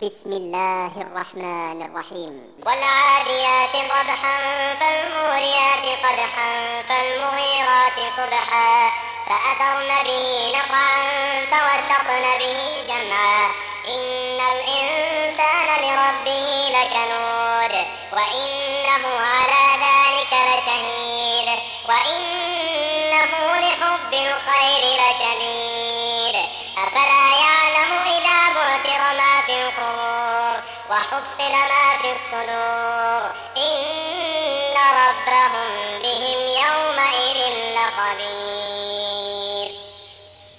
بسم الله الرحمن الرحيم. والعاديات ضبحا فالموريات قدحا فالمغيرات صبحا فأثرن به نقعا فوسطن به جمعا إن الإنسان لربه لكنود وإنه على ذلك لشهيد وإنه لحب الخير لشديد أفلا يعلم إذا بعثر ما في القبور وحصل ما في الصدور